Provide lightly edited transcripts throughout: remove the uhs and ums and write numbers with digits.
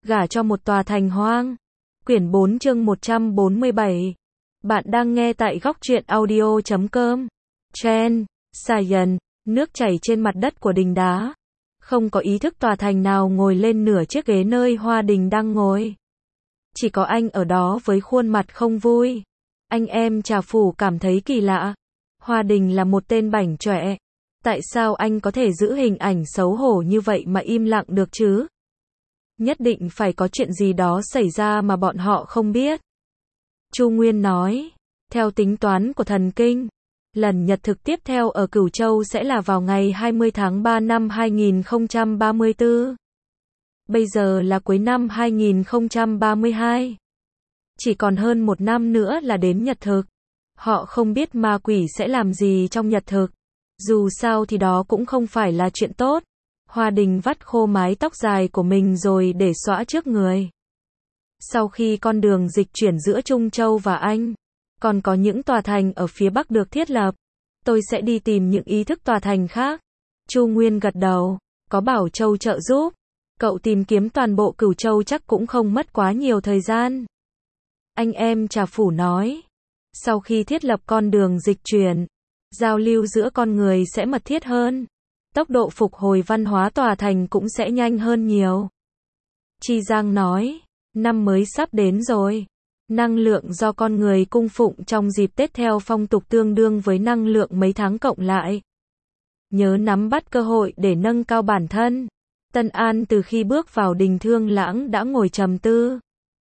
gả cho một tòa thành hoang. Quyển 4 chương 147. Bạn đang nghe tại góc truyện audio.com. Trend, Science, nước chảy trên mặt đất của đình đá. Không có ý thức tòa thành nào ngồi lên nửa chiếc ghế nơi Hoa Đình đang ngồi. Chỉ có anh ở đó với khuôn mặt không vui. Anh em Trà Phủ cảm thấy kỳ lạ. Hoa Đình là một tên bảnh chọe. Tại sao anh có thể giữ hình ảnh xấu hổ như vậy mà im lặng được chứ? Nhất định phải có chuyện gì đó xảy ra mà bọn họ không biết. Chu Nguyên nói, theo tính toán của thần kinh, lần nhật thực tiếp theo ở Cửu Châu sẽ là vào ngày 20 tháng 3 năm 2034. Bây giờ là cuối năm 2032. Chỉ còn hơn một năm nữa là đến nhật thực. Họ không biết ma quỷ sẽ làm gì trong nhật thực. Dù sao thì đó cũng không phải là chuyện tốt. Hoa Đình vắt khô mái tóc dài của mình rồi để xõa trước người. Sau khi con đường dịch chuyển giữa Trung Châu và Anh, còn có những tòa thành ở phía Bắc được thiết lập, tôi sẽ đi tìm những ý thức tòa thành khác. Chu Nguyên gật đầu, có Bảo Châu trợ giúp, cậu tìm kiếm toàn bộ Cửu Châu chắc cũng không mất quá nhiều thời gian. Anh em Trà Phủ nói, sau khi thiết lập con đường dịch chuyển, giao lưu giữa con người sẽ mật thiết hơn. Tốc độ phục hồi văn hóa tòa thành cũng sẽ nhanh hơn nhiều. Chi Giang nói, năm mới sắp đến rồi. Năng lượng do con người cung phụng trong dịp Tết theo phong tục tương đương với năng lượng mấy tháng cộng lại. Nhớ nắm bắt cơ hội để nâng cao bản thân. Tân An từ khi bước vào đình Thương Lãng đã ngồi trầm tư.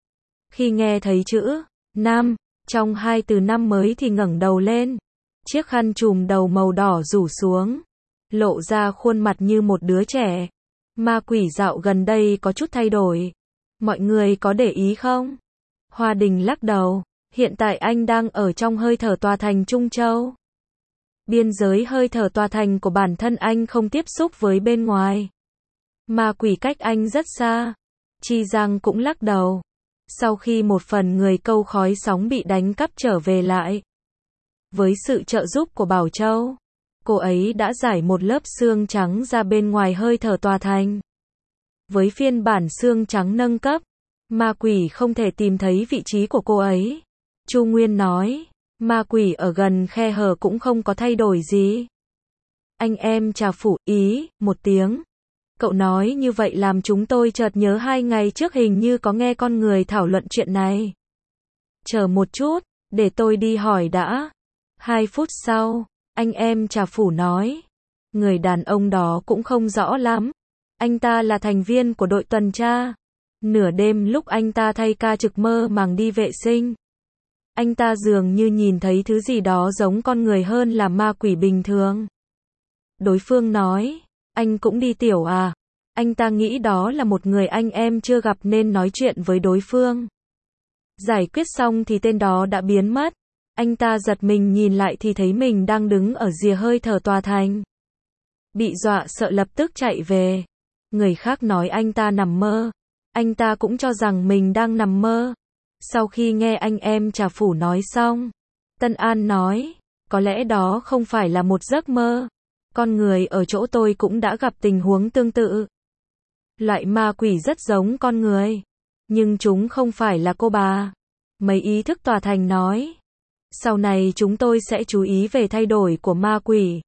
Khi nghe thấy chữ năm trong hai từ năm mới thì ngẩng đầu lên. Chiếc khăn trùm đầu màu đỏ rủ xuống, lộ ra khuôn mặt như một đứa trẻ. Ma quỷ dạo gần đây có chút thay đổi. Mọi người có để ý không? Hoa Đình lắc đầu. Hiện tại anh đang ở trong hơi thở tòa thành Trung Châu. Biên giới hơi thở tòa thành của bản thân anh không tiếp xúc với bên ngoài. Ma quỷ cách anh rất xa. Chi Giang cũng lắc đầu. Sau khi một phần người câu khói sóng bị đánh cắp trở về lại, với sự trợ giúp của Bảo Châu, cô ấy đã giải một lớp xương trắng ra bên ngoài hơi thở tòa thành. Với phiên bản xương trắng nâng cấp, ma quỷ không thể tìm thấy vị trí của cô ấy. Chu Nguyên nói, ma quỷ ở gần khe hở cũng không có thay đổi gì. Anh em Trà Phủ ý một tiếng. Cậu nói như vậy làm chúng tôi chợt nhớ 2 ngày trước hình như có nghe con người thảo luận chuyện này. Chờ một chút, để tôi đi hỏi đã. 2 phút sau, anh em Trà Phủ nói, người đàn ông đó cũng không rõ lắm. Anh ta là thành viên của đội tuần tra. Nửa đêm lúc anh ta thay ca trực mơ màng đi vệ sinh, anh ta dường như nhìn thấy thứ gì đó giống con người hơn là ma quỷ bình thường. Đối phương nói, anh cũng đi tiểu à? Anh ta nghĩ đó là một người anh em chưa gặp nên nói chuyện với đối phương. Giải quyết xong thì tên đó đã biến mất. Anh ta giật mình nhìn lại thì thấy mình đang đứng ở rìa hơi thở tòa thành. Bị dọa sợ lập tức chạy về. Người khác nói anh ta nằm mơ. Anh ta cũng cho rằng mình đang nằm mơ. Sau khi nghe anh em Trà Phủ nói xong, Tân An nói, có lẽ đó không phải là một giấc mơ. Con người ở chỗ tôi cũng đã gặp tình huống tương tự. Loại ma quỷ rất giống con người, nhưng chúng không phải là cô bà. Mấy ý thức tòa thành nói, sau này chúng tôi sẽ chú ý về thay đổi của ma quỷ.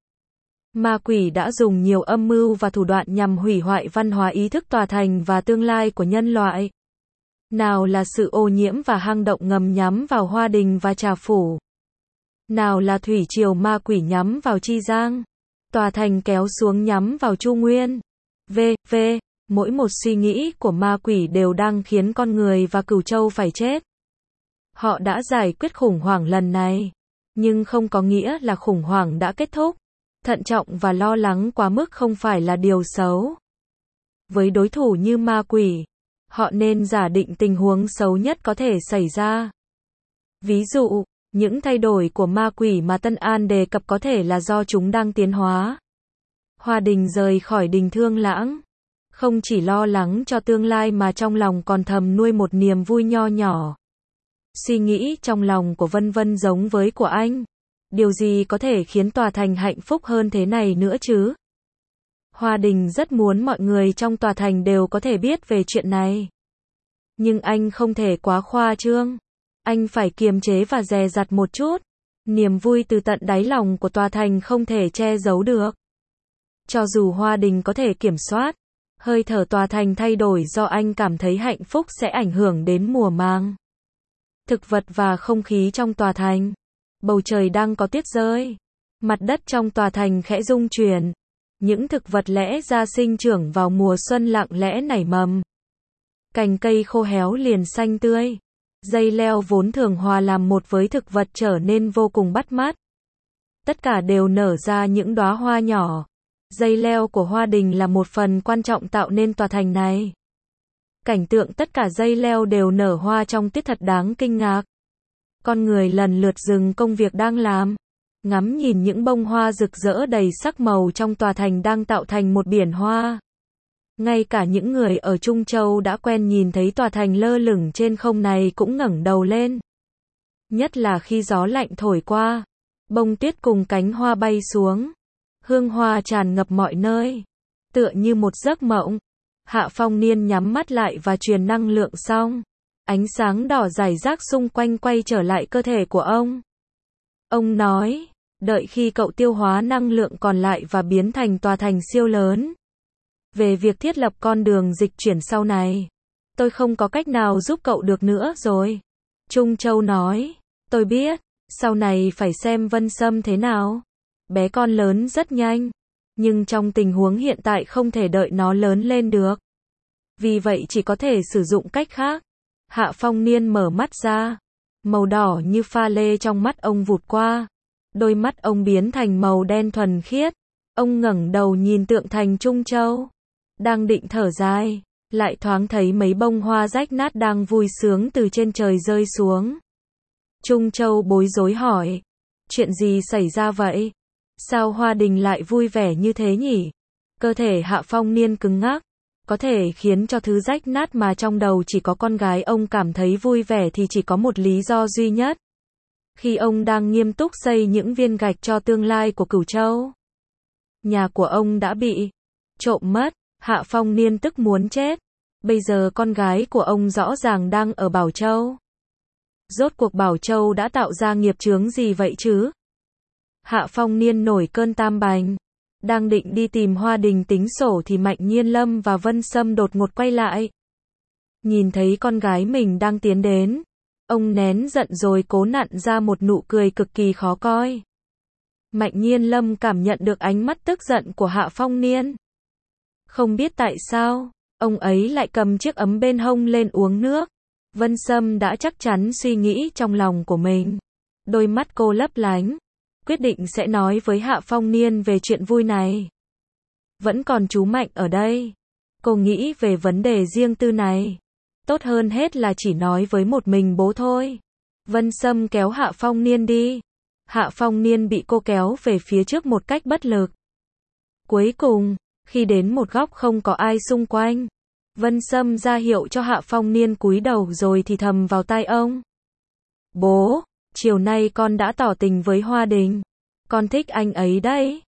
Ma quỷ đã dùng nhiều âm mưu và thủ đoạn nhằm hủy hoại văn hóa ý thức tòa thành và tương lai của nhân loại. Nào là sự ô nhiễm và hang động ngầm nhắm vào Hoa Đình và Trà Phủ. Nào là thủy triều ma quỷ nhắm vào Chi Giang. Tòa thành kéo xuống nhắm vào Chu Nguyên. Mỗi một suy nghĩ của ma quỷ đều đang khiến con người và Cửu Châu phải chết. Họ đã giải quyết khủng hoảng lần này, nhưng không có nghĩa là khủng hoảng đã kết thúc. Thận trọng và lo lắng quá mức không phải là điều xấu. Với đối thủ như ma quỷ, họ nên giả định tình huống xấu nhất có thể xảy ra. Ví dụ, những thay đổi của ma quỷ mà Tân An đề cập có thể là do chúng đang tiến hóa. Hoa Đình rời khỏi đình Thương Lãng, không chỉ lo lắng cho tương lai mà trong lòng còn thầm nuôi một niềm vui nho nhỏ. Suy nghĩ trong lòng của Vân Vân giống với của anh. Điều gì có thể khiến tòa thành hạnh phúc hơn thế này nữa chứ? Hoa Đình rất muốn mọi người trong tòa thành đều có thể biết về chuyện này. Nhưng anh không thể quá khoa trương. Anh phải kiềm chế và dè dặt một chút. Niềm vui từ tận đáy lòng của tòa thành không thể che giấu được. Cho dù Hoa Đình có thể kiểm soát, hơi thở tòa thành thay đổi do anh cảm thấy hạnh phúc sẽ ảnh hưởng đến mùa màng. Thực vật và không khí trong tòa thành. Bầu trời đang có tuyết rơi. Mặt đất trong tòa thành khẽ rung chuyển. Những thực vật lẽ ra sinh trưởng vào mùa xuân lặng lẽ nảy mầm. Cành cây khô héo liền xanh tươi. Dây leo vốn thường hòa làm một với thực vật trở nên vô cùng bắt mắt. Tất cả đều nở ra những đóa hoa nhỏ. Dây leo của Hoa Đình là một phần quan trọng tạo nên tòa thành này. Cảnh tượng tất cả dây leo đều nở hoa trong tuyết thật đáng kinh ngạc. Con người lần lượt dừng công việc đang làm, ngắm nhìn những bông hoa rực rỡ đầy sắc màu trong tòa thành đang tạo thành một biển hoa. Ngay cả những người ở Trung Châu đã quen nhìn thấy tòa thành lơ lửng trên không này cũng ngẩng đầu lên. Nhất là khi gió lạnh thổi qua, bông tuyết cùng cánh hoa bay xuống. Hương hoa tràn ngập mọi nơi. Tựa như một giấc mộng. Hạ Phong Niên nhắm mắt lại và truyền năng lượng xong. Ánh sáng đỏ rải rác xung quanh quay trở lại cơ thể của ông. Ông nói, đợi khi cậu tiêu hóa năng lượng còn lại và biến thành tòa thành siêu lớn. Về việc thiết lập con đường dịch chuyển sau này, tôi không có cách nào giúp cậu được nữa rồi. Trung Châu nói, tôi biết, sau này phải xem Vân Sâm thế nào. Bé con lớn rất nhanh, nhưng trong tình huống hiện tại không thể đợi nó lớn lên được. Vì vậy chỉ có thể sử dụng cách khác. Hạ Phong Niên mở mắt ra. Màu đỏ như pha lê trong mắt ông vụt qua. Đôi mắt ông biến thành màu đen thuần khiết. Ông ngẩng đầu nhìn tượng thành Trung Châu. Đang định thở dài, lại thoáng thấy mấy bông hoa rách nát đang vui sướng từ trên trời rơi xuống. Trung Châu bối rối hỏi, chuyện gì xảy ra vậy? Sao Hoa Đình lại vui vẻ như thế nhỉ? Cơ thể Hạ Phong Niên cứng ngắc, có thể khiến cho thứ rách nát mà trong đầu chỉ có con gái ông cảm thấy vui vẻ thì chỉ có một lý do duy nhất. Khi ông đang nghiêm túc xây những viên gạch cho tương lai của Cửu Châu. Nhà của ông đã bị trộm mất, Hạ Phong Niên tức muốn chết. Bây giờ con gái của ông rõ ràng đang ở Bảo Châu. Rốt cuộc Bảo Châu đã tạo ra nghiệp chướng gì vậy chứ? Hạ Phong Niên nổi cơn tam bành. Đang định đi tìm Hoa Đình tính sổ thì Mạnh Nhiên Lâm và Vân Sâm đột ngột quay lại. Nhìn thấy con gái mình đang tiến đến, ông nén giận rồi cố nặn ra một nụ cười cực kỳ khó coi. Mạnh Nhiên Lâm cảm nhận được ánh mắt tức giận của Hạ Phong Niên. Không biết tại sao, ông ấy lại cầm chiếc ấm bên hông lên uống nước. Vân Sâm đã chắc chắn suy nghĩ trong lòng của mình. Đôi mắt cô lấp lánh. Quyết định sẽ nói với Hạ Phong Niên về chuyện vui này. Vẫn còn chú Mạnh ở đây. Cô nghĩ về vấn đề riêng tư này. Tốt hơn hết là chỉ nói với một mình bố thôi. Vân Sâm kéo Hạ Phong Niên đi. Hạ Phong Niên bị cô kéo về phía trước một cách bất lực. Cuối cùng, khi đến một góc không có ai xung quanh, Vân Sâm ra hiệu cho Hạ Phong Niên cúi đầu rồi thì thầm vào tai ông. Bố, chiều nay con đã tỏ tình với Hoa Đình. Con thích anh ấy đấy.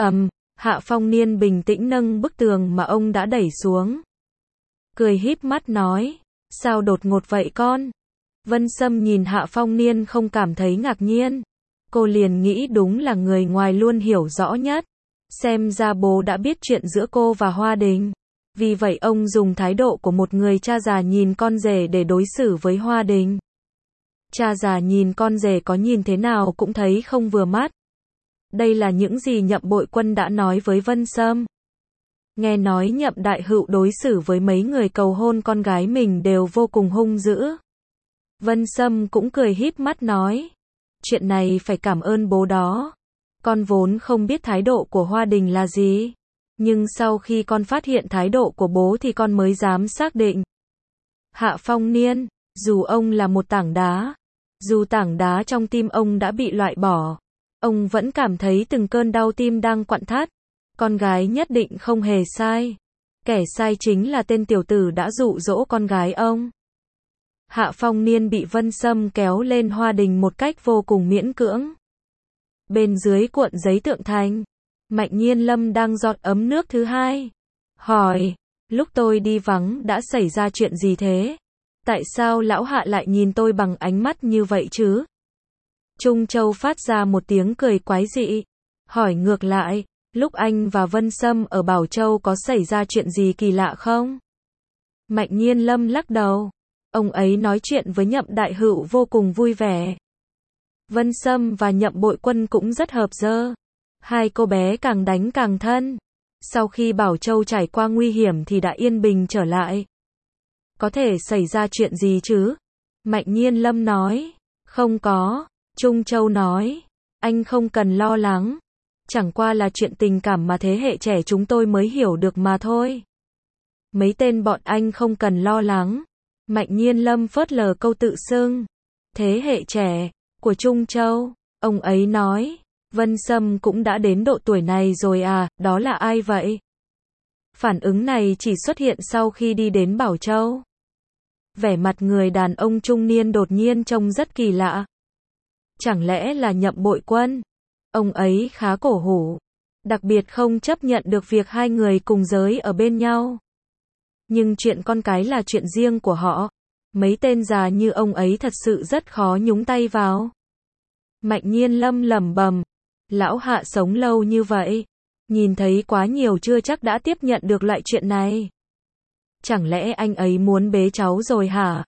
Hạ Phong Niên bình tĩnh nâng bức tường mà ông đã đẩy xuống. Cười híp mắt nói, sao đột ngột vậy con? Vân Sâm nhìn Hạ Phong Niên không cảm thấy ngạc nhiên. Cô liền nghĩ đúng là người ngoài luôn hiểu rõ nhất. Xem ra bố đã biết chuyện giữa cô và Hoa Đình. Vì vậy ông dùng thái độ của một người cha già nhìn con rể để đối xử với Hoa Đình. Cha già nhìn con rể có nhìn thế nào cũng thấy không vừa mắt. Đây là những gì Nhậm Bội Quân đã nói với Vân Sâm. Nghe nói Nhậm Đại Hữu đối xử với mấy người cầu hôn con gái mình đều vô cùng hung dữ. Vân Sâm cũng cười híp mắt nói. Chuyện này phải cảm ơn bố đó. Con vốn không biết thái độ của Hoa Đình là gì. Nhưng sau khi con phát hiện thái độ của bố thì con mới dám xác định. Hạ Phong Niên, dù ông là một tảng đá, dù tảng đá trong tim ông đã bị loại bỏ, ông vẫn cảm thấy từng cơn đau tim đang quặn thắt. Con gái nhất định không hề sai. Kẻ sai chính là tên tiểu tử đã dụ dỗ con gái ông. Hạ Phong Niên bị Vân Sâm kéo lên Hoa Đình một cách vô cùng miễn cưỡng. Bên dưới cuộn giấy tượng thành, Mạnh Nhiên Lâm đang giọt ấm nước thứ hai. Hỏi, lúc tôi đi vắng đã xảy ra chuyện gì thế? Tại sao lão Hạ lại nhìn tôi bằng ánh mắt như vậy chứ? Trung Châu phát ra một tiếng cười quái dị, hỏi ngược lại, lúc anh và Vân Sâm ở Bảo Châu có xảy ra chuyện gì kỳ lạ không? Mạnh Nhiên Lâm lắc đầu, ông ấy nói chuyện với Nhậm Đại Hữu vô cùng vui vẻ. Vân Sâm và Nhậm Bội Quân cũng rất hợp dơ. Hai cô bé càng đánh càng thân. Sau khi Bảo Châu trải qua nguy hiểm thì đã yên bình trở lại. Có thể xảy ra chuyện gì chứ? Mạnh Nhiên Lâm nói. Không có. Trung Châu nói. Anh không cần lo lắng. Chẳng qua là chuyện tình cảm mà thế hệ trẻ chúng tôi mới hiểu được mà thôi. Mấy tên bọn anh không cần lo lắng. Mạnh Nhiên Lâm phớt lờ câu tự xưng. Thế hệ trẻ của Trung Châu. Ông ấy nói. Vân Sâm cũng đã đến độ tuổi này rồi à, đó là ai vậy? Phản ứng này chỉ xuất hiện sau khi đi đến Bảo Châu. Vẻ mặt người đàn ông trung niên đột nhiên trông rất kỳ lạ. Chẳng lẽ là Nhậm Bội Quân? Ông ấy khá cổ hủ. Đặc biệt không chấp nhận được việc hai người cùng giới ở bên nhau. Nhưng chuyện con cái là chuyện riêng của họ. Mấy tên già như ông ấy thật sự rất khó nhúng tay vào. Mạnh Nhiên Lâm lẩm bẩm. Lão Hạ sống lâu như vậy. Nhìn thấy quá nhiều chưa chắc đã tiếp nhận được loại chuyện này. Chẳng lẽ anh ấy muốn bế cháu rồi hả?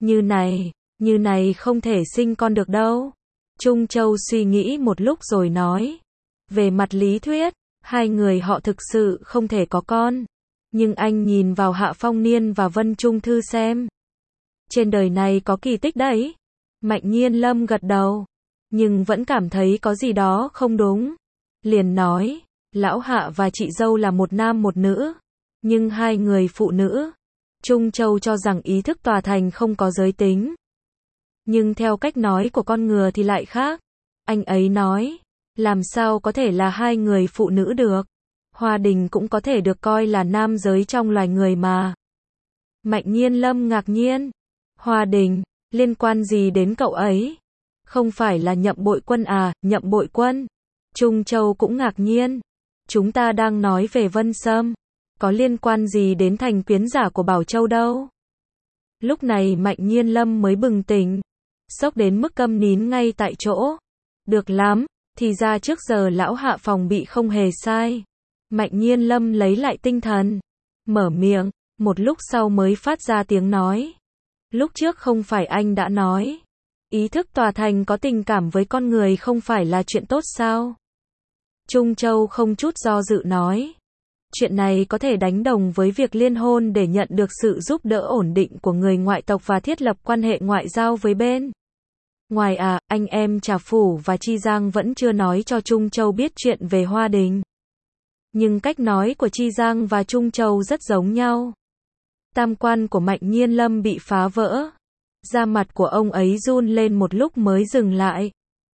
Như này không thể sinh con được đâu. Trung Châu suy nghĩ một lúc rồi nói. Về mặt lý thuyết, hai người họ thực sự không thể có con. Nhưng anh nhìn vào Hạ Phong Niên và Vân Trung Thư xem. Trên đời này có kỳ tích đấy. Mạnh Nhiên Lâm gật đầu. Nhưng vẫn cảm thấy có gì đó không đúng. Liền nói, lão Hạ và chị dâu là một nam một nữ. Nhưng hai người phụ nữ. Trung Châu cho rằng ý thức tòa thành không có giới tính. Nhưng theo cách nói của con ngựa thì lại khác. Anh ấy nói, làm sao có thể là hai người phụ nữ được. Hoa Đình cũng có thể được coi là nam giới trong loài người mà. Mạnh Nhiên Lâm ngạc nhiên. Hoa Đình, liên quan gì đến cậu ấy? Không phải là Nhậm Bội Quân à, Nhậm Bội Quân. Trung Châu cũng ngạc nhiên. Chúng ta đang nói về Vân Sâm. Có liên quan gì đến thành quyến giả của Bảo Châu đâu. Lúc này Mạnh Nhiên Lâm mới bừng tỉnh. Sốc đến mức câm nín ngay tại chỗ. Được lắm, thì ra trước giờ lão Hạ phòng bị không hề sai. Mạnh Nhiên Lâm lấy lại tinh thần. Mở miệng, một lúc sau mới phát ra tiếng nói. Lúc trước không phải anh đã nói. Ý thức tòa thành có tình cảm với con người không phải là chuyện tốt sao? Trung Châu không chút do dự nói. Chuyện này có thể đánh đồng với việc liên hôn để nhận được sự giúp đỡ ổn định của người ngoại tộc và thiết lập quan hệ ngoại giao với bên. Ngoài anh em Trà Phủ và Chi Giang vẫn chưa nói cho Trung Châu biết chuyện về Hoa Đình. Nhưng cách nói của Chi Giang và Trung Châu rất giống nhau. Tam quan của Mạnh Nhiên Lâm bị phá vỡ. Da mặt của ông ấy run lên một lúc mới dừng lại.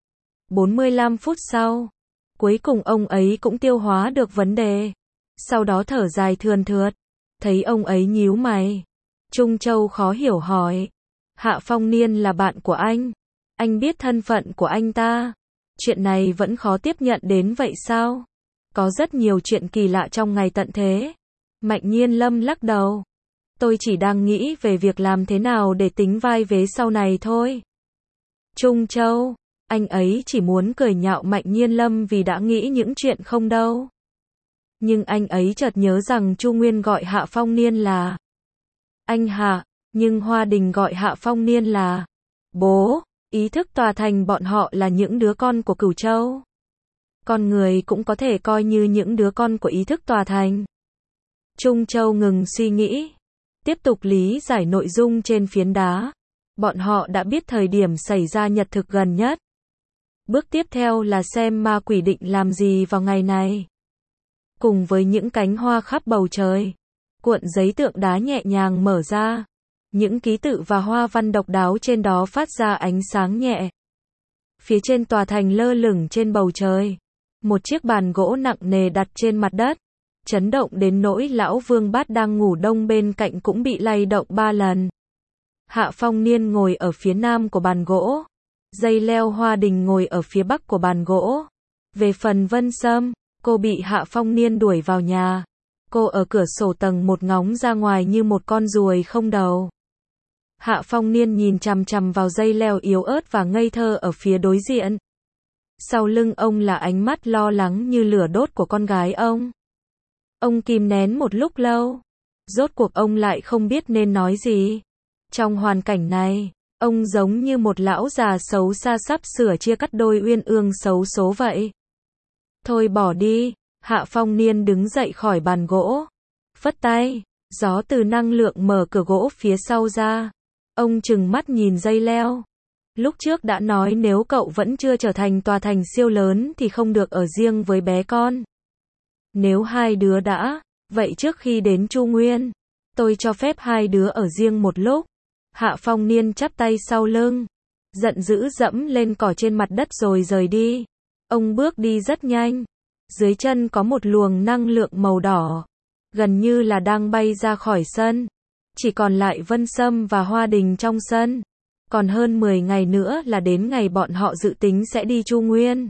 45 phút sau, cuối cùng ông ấy cũng tiêu hóa được vấn đề. Sau đó thở dài thườn thượt. Thấy ông ấy nhíu mày. Trung Châu khó hiểu hỏi. Hạ Phong Niên là bạn của anh. Anh biết thân phận của anh ta. Chuyện này vẫn khó tiếp nhận đến vậy sao? Có rất nhiều chuyện kỳ lạ trong ngày tận thế. Mạnh Nhiên Lâm lắc đầu. Tôi chỉ đang nghĩ về việc làm thế nào để tính vai vế sau này thôi. Trung Châu, anh ấy chỉ muốn cười nhạo Mạnh Nhiên Lâm vì đã nghĩ những chuyện không đâu. Nhưng anh ấy chợt nhớ rằng Chu Nguyên gọi Hạ Phong Niên là anh Hạ, nhưng Hoa Đình gọi Hạ Phong Niên là bố. Ý thức tòa thành bọn họ là những đứa con của Cửu Châu. Con người cũng có thể coi như những đứa con của ý thức tòa thành. Trung Châu ngừng suy nghĩ. Tiếp tục lý giải nội dung trên phiến đá. Bọn họ đã biết thời điểm xảy ra nhật thực gần nhất. Bước tiếp theo là xem ma quỷ định làm gì vào ngày này. Cùng với những cánh hoa khắp bầu trời, cuộn giấy tượng đá nhẹ nhàng mở ra. Những ký tự và hoa văn độc đáo trên đó phát ra ánh sáng nhẹ. Phía trên tòa thành lơ lửng trên bầu trời. Một chiếc bàn gỗ nặng nề đặt trên mặt đất. Chấn động đến nỗi lão Vương Bát đang ngủ đông bên cạnh cũng bị lay động 3 lần. Hạ Phong Niên ngồi ở phía nam của bàn gỗ. Dây leo Hoa Đình ngồi ở phía bắc của bàn gỗ. Về phần Vân Sâm, cô bị Hạ Phong Niên đuổi vào nhà. Cô ở cửa sổ tầng 1 ngóng ra ngoài như một con ruồi không đầu. Hạ Phong Niên nhìn chằm chằm vào dây leo yếu ớt và ngây thơ ở phía đối diện. Sau lưng ông là ánh mắt lo lắng như lửa đốt của con gái ông. Ông kìm nén một lúc lâu. Rốt cuộc ông lại không biết nên nói gì. Trong hoàn cảnh này, ông giống như một lão già xấu xa sắp sửa chia cắt đôi uyên ương xấu số vậy. Thôi bỏ đi, Hạ Phong Niên đứng dậy khỏi bàn gỗ. Phất tay, gió từ năng lượng mở cửa gỗ phía sau ra. Ông trừng mắt nhìn dây leo. Lúc trước đã nói nếu cậu vẫn chưa trở thành tòa thành siêu lớn thì không được ở riêng với bé con. Nếu hai đứa đã, vậy trước khi đến Chu Nguyên, tôi cho phép hai đứa ở riêng một lúc. Hạ Phong Niên chắp tay sau lưng, giận dữ dẫm lên cỏ trên mặt đất rồi rời đi. Ông bước đi rất nhanh. Dưới chân có một luồng năng lượng màu đỏ, gần như là đang bay ra khỏi sân. Chỉ còn lại Vân Sâm và Hoa Đình trong sân. Còn hơn 10 ngày nữa là đến ngày bọn họ dự tính sẽ đi Chu Nguyên.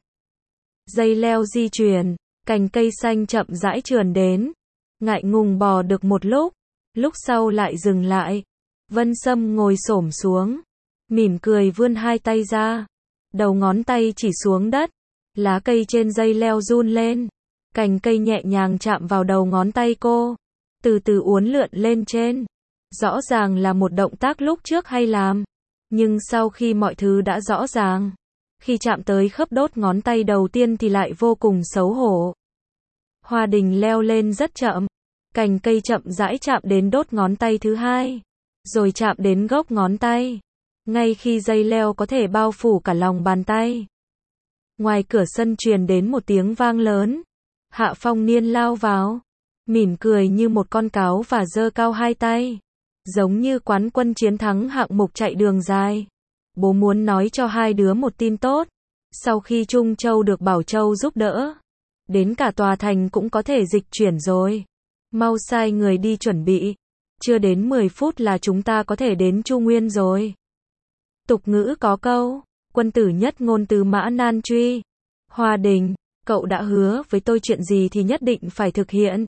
Dây leo di chuyển, cành cây xanh chậm rãi trườn đến. Ngại ngùng bò được một lúc sau lại dừng lại. Vân Sâm ngồi xổm xuống, mỉm cười vươn hai tay ra. Đầu ngón tay chỉ xuống đất. Lá cây trên dây leo run lên. Cành cây nhẹ nhàng chạm vào đầu ngón tay cô. Từ từ uốn lượn lên trên. Rõ ràng là một động tác lúc trước hay làm. Nhưng sau khi mọi thứ đã rõ ràng, khi chạm tới khớp đốt ngón tay đầu tiên thì lại vô cùng xấu hổ. Hoa Đình leo lên rất chậm. Cành cây chậm rãi chạm đến đốt ngón tay thứ hai. Rồi chạm đến gốc ngón tay. Ngay khi dây leo có thể bao phủ cả lòng bàn tay. Ngoài cửa sân truyền đến một tiếng vang lớn. Hạ Phong Niên lao vào, mỉm cười như một con cáo và giơ cao hai tay. Giống như quán quân chiến thắng hạng mục chạy đường dài. Bố muốn nói cho hai đứa một tin tốt. Sau khi Trung Châu được Bảo Châu giúp đỡ, đến cả tòa thành cũng có thể dịch chuyển rồi. Mau sai người đi chuẩn bị. Chưa đến 10 phút là chúng ta có thể đến Chu Nguyên rồi. Tục ngữ có câu, quân tử nhất ngôn từ mã nan truy. Hoa Đình, cậu đã hứa với tôi chuyện gì thì nhất định phải thực hiện.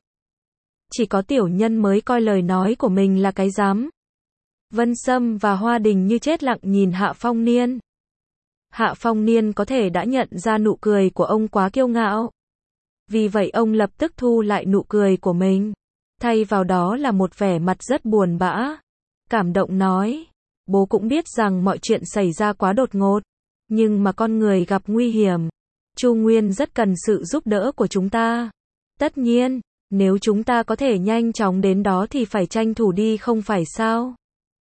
Chỉ có tiểu nhân mới coi lời nói của mình là cái dám. Vân Sâm và Hoa Đình như chết lặng nhìn Hạ Phong Niên. Hạ Phong Niên có thể đã nhận ra nụ cười của ông quá kiêu ngạo. Vì vậy ông lập tức thu lại nụ cười của mình. Thay vào đó là một vẻ mặt rất buồn bã. Cảm động nói, bố cũng biết rằng mọi chuyện xảy ra quá đột ngột. Nhưng mà con người gặp nguy hiểm. Chu Nguyên rất cần sự giúp đỡ của chúng ta. Tất nhiên, nếu chúng ta có thể nhanh chóng đến đó thì phải tranh thủ đi không phải sao?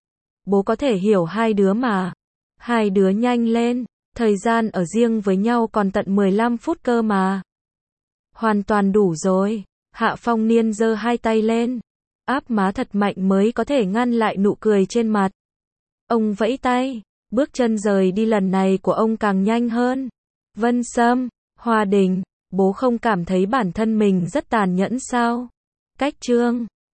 Bố có thể hiểu hai đứa mà. Hai đứa nhanh lên, thời gian ở riêng với nhau còn tận 15 phút cơ mà. Hoàn toàn đủ rồi. Hạ Phong Niên giơ hai tay lên, áp má thật mạnh mới có thể ngăn lại nụ cười trên mặt. Ông vẫy tay, bước chân rời đi lần này của ông càng nhanh hơn. Vân Sâm, Hoa Đình, bố không cảm thấy bản thân mình rất tàn nhẫn sao? Cách chương